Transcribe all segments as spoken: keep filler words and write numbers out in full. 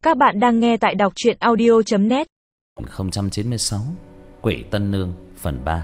Các bạn đang nghe tại đọc truyện audio chấm net. không chín sáu Quỷ Tân Nương phần ba.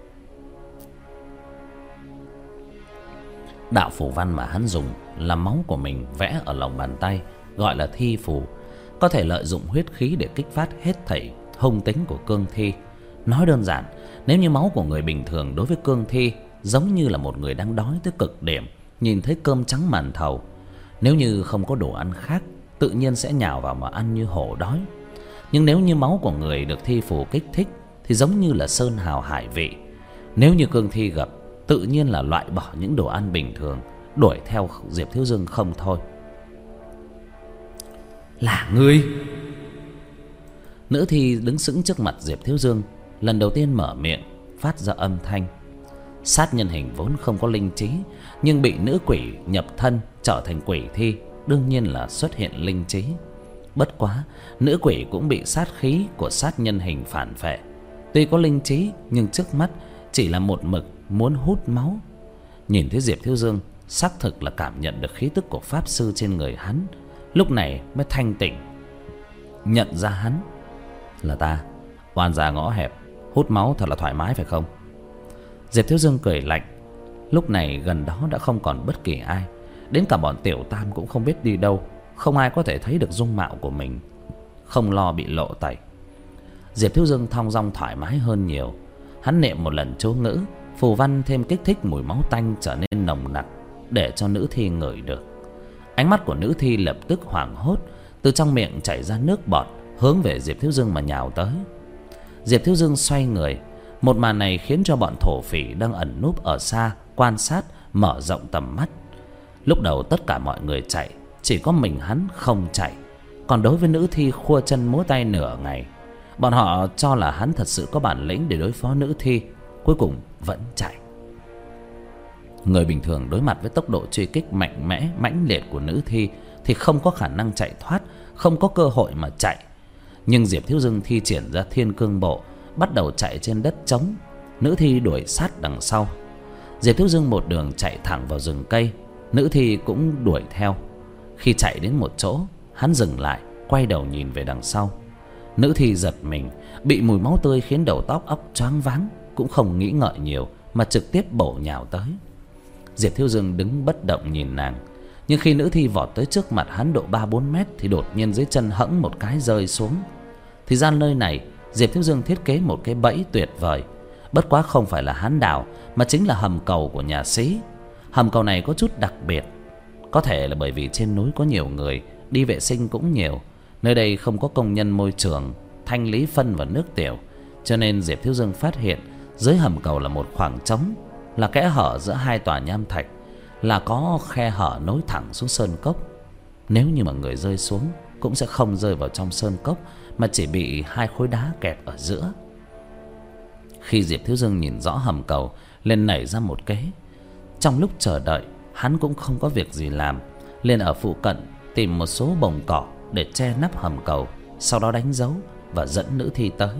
Đạo phù văn mà hắn dùng là máu của mình vẽ ở lòng bàn tay, gọi là thi phù, có thể lợi dụng huyết khí để kích phát hết thảy hung tính của cương thi. Nói đơn giản, nếu như máu của người bình thường đối với cương thi giống như là một người đang đói tới cực điểm, nhìn thấy cơm trắng màn thầu, nếu như không có đồ ăn khác, tự nhiên sẽ nhào vào mà ăn như hổ đói. Nhưng nếu như máu của người được thi phù kích thích thì giống như là sơn hào hải vị. Nếu như cương thi gặp, tự nhiên là loại bỏ những đồ ăn bình thường, đuổi theo Diệp Thiếu Dương không thôi. Là ngươi? Nữ thi đứng sững trước mặt Diệp Thiếu Dương, lần đầu tiên mở miệng, phát ra âm thanh. Sát nhân hình vốn không có linh trí, nhưng bị nữ quỷ nhập thân trở thành quỷ thi, đương nhiên là xuất hiện linh trí. Bất quá, nữ quỷ cũng bị sát khí của sát nhân hình phản phệ. Tuy có linh trí, nhưng trước mắt chỉ là một mực muốn hút máu. Nhìn thấy Diệp Thiếu Dương, xác thực là cảm nhận được khí tức của pháp sư trên người hắn, lúc này mới thanh tỉnh, nhận ra hắn là ta. Oan gia ngõ hẹp, hút máu thật là thoải mái phải không? Diệp Thiếu Dương cười lạnh. Lúc này gần đó đã không còn bất kỳ ai, đến cả bọn Tiểu Tam cũng không biết đi đâu, không ai có thể thấy được dung mạo của mình, không lo bị lộ tẩy. Diệp Thiếu Dương thong dong thoải mái hơn nhiều. Hắn niệm một lần chú ngữ, phù văn thêm kích thích mùi máu tanh trở nên nồng nặc, để cho nữ thi ngửi được. Ánh mắt của nữ thi lập tức hoảng hốt, từ trong miệng chảy ra nước bọt, hướng về Diệp Thiếu Dương mà nhào tới. Diệp Thiếu Dương xoay người. Một màn này khiến cho bọn thổ phỉ đang ẩn núp ở xa quan sát mở rộng tầm mắt. Lúc đầu tất cả mọi người chạy, chỉ có mình hắn không chạy. Còn đối với nữ thi khua chân múa tay nửa ngày, bọn họ cho là hắn thật sự có bản lĩnh để đối phó nữ thi, cuối cùng vẫn chạy. Người bình thường đối mặt với tốc độ truy kích mạnh mẽ mãnh liệt của nữ thi thì không có khả năng chạy thoát, không có cơ hội mà chạy. Nhưng Diệp Thiếu Dương thi triển ra Thiên Cương Bộ, bắt đầu chạy trên đất trống. Nữ thi đuổi sát đằng sau. Diệp Thiếu Dương một đường chạy thẳng vào rừng cây, nữ thi cũng đuổi theo. Khi chạy đến một chỗ, hắn dừng lại, quay đầu nhìn về đằng sau. Nữ thi giật mình, bị mùi máu tươi khiến đầu tóc óc choáng váng, cũng không nghĩ ngợi nhiều mà trực tiếp bổ nhào tới. Diệp Thiếu Dương đứng bất động nhìn nàng, nhưng khi nữ thi vọt tới trước mặt hắn độ ba bốn mét thì đột nhiên dưới chân hẫng một cái rơi xuống. Thì ra nơi này Diệp Thiếu Dương thiết kế một cái bẫy tuyệt vời. Bất quá không phải là hắn đào, mà chính là hầm cầu của nhà Sĩ. Hầm cầu này có chút đặc biệt, có thể là bởi vì trên núi có nhiều người, đi vệ sinh cũng nhiều. Nơi đây không có công nhân môi trường thanh lý phân và nước tiểu, cho nên Diệp Thiếu Dương phát hiện dưới hầm cầu là một khoảng trống, là kẽ hở giữa hai tòa nham thạch, là có khe hở nối thẳng xuống sơn cốc. Nếu như mà người rơi xuống cũng sẽ không rơi vào trong sơn cốc, mà chỉ bị hai khối đá kẹp ở giữa. Khi Diệp Thiếu Dương nhìn rõ hầm cầu, liền nảy ra một kế. Trong lúc chờ đợi, hắn cũng không có việc gì làm, liền ở phụ cận tìm một số bồng cỏ để che nắp hầm cầu, sau đó đánh dấu và dẫn nữ thi tới.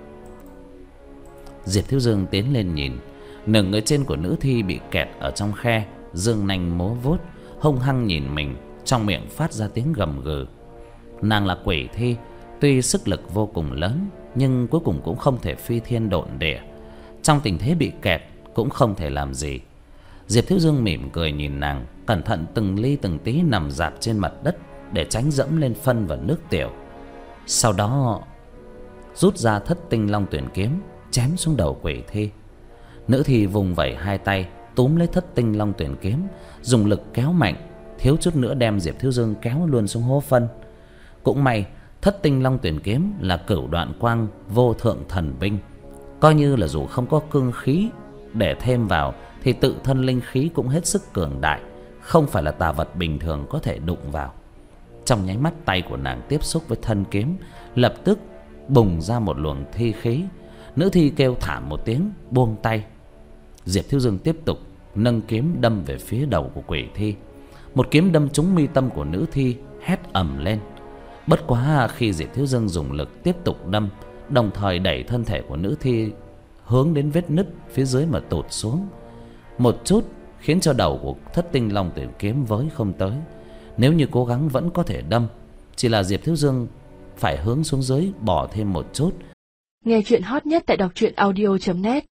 Diệp Thiếu Dương tiến lên nhìn, nửa người trên của nữ thi bị kẹt ở trong khe, dương nanh múa vuốt, hung hăng nhìn mình, trong miệng phát ra tiếng gầm gừ. Nàng là quỷ thi, tuy sức lực vô cùng lớn, nhưng cuối cùng cũng không thể phi thiên độn địa. Trong tình thế bị kẹt cũng không thể làm gì. Diệp Thiếu Dương mỉm cười nhìn nàng, cẩn thận từng ly từng tí nằm dạp trên mặt đất để tránh dẫm lên phân và nước tiểu. Sau đó rút ra Thất Tinh Long Tuyển kiếm, chém xuống đầu quỷ thi. Nữ thi vùng vẩy hai tay túm lấy Thất Tinh Long Tuyển kiếm, dùng lực kéo mạnh, thiếu chút nữa đem Diệp Thiếu Dương kéo luôn xuống hố phân. Cũng may Thất Tinh Long Tuyển kiếm là cửu đoạn quang vô thượng thần binh, coi như là dù không có cương khí để thêm vào thì tự thân linh khí cũng hết sức cường đại, không phải là tà vật bình thường có thể đụng vào. Trong nháy mắt tay của nàng tiếp xúc với thân kiếm, lập tức bùng ra một luồng thi khí. Nữ thi kêu thảm một tiếng, buông tay. Diệp Thiếu Dương tiếp tục nâng kiếm đâm về phía đầu của quỷ thi. Một kiếm đâm trúng mi tâm của nữ thi, hét ầm lên. Bất quá khi Diệp Thiếu Dương dùng lực tiếp tục đâm, đồng thời đẩy thân thể của nữ thi hướng đến vết nứt phía dưới mà tụt xuống một chút, khiến cho đầu của Thất Tinh Long Tuyển kiếm với không tới. Nếu như cố gắng vẫn có thể đâm, chỉ là Diệp Thiếu Dương phải hướng xuống dưới bỏ thêm một chút. Nghe chuyện hot nhất tại đọc truyện audio chấm net.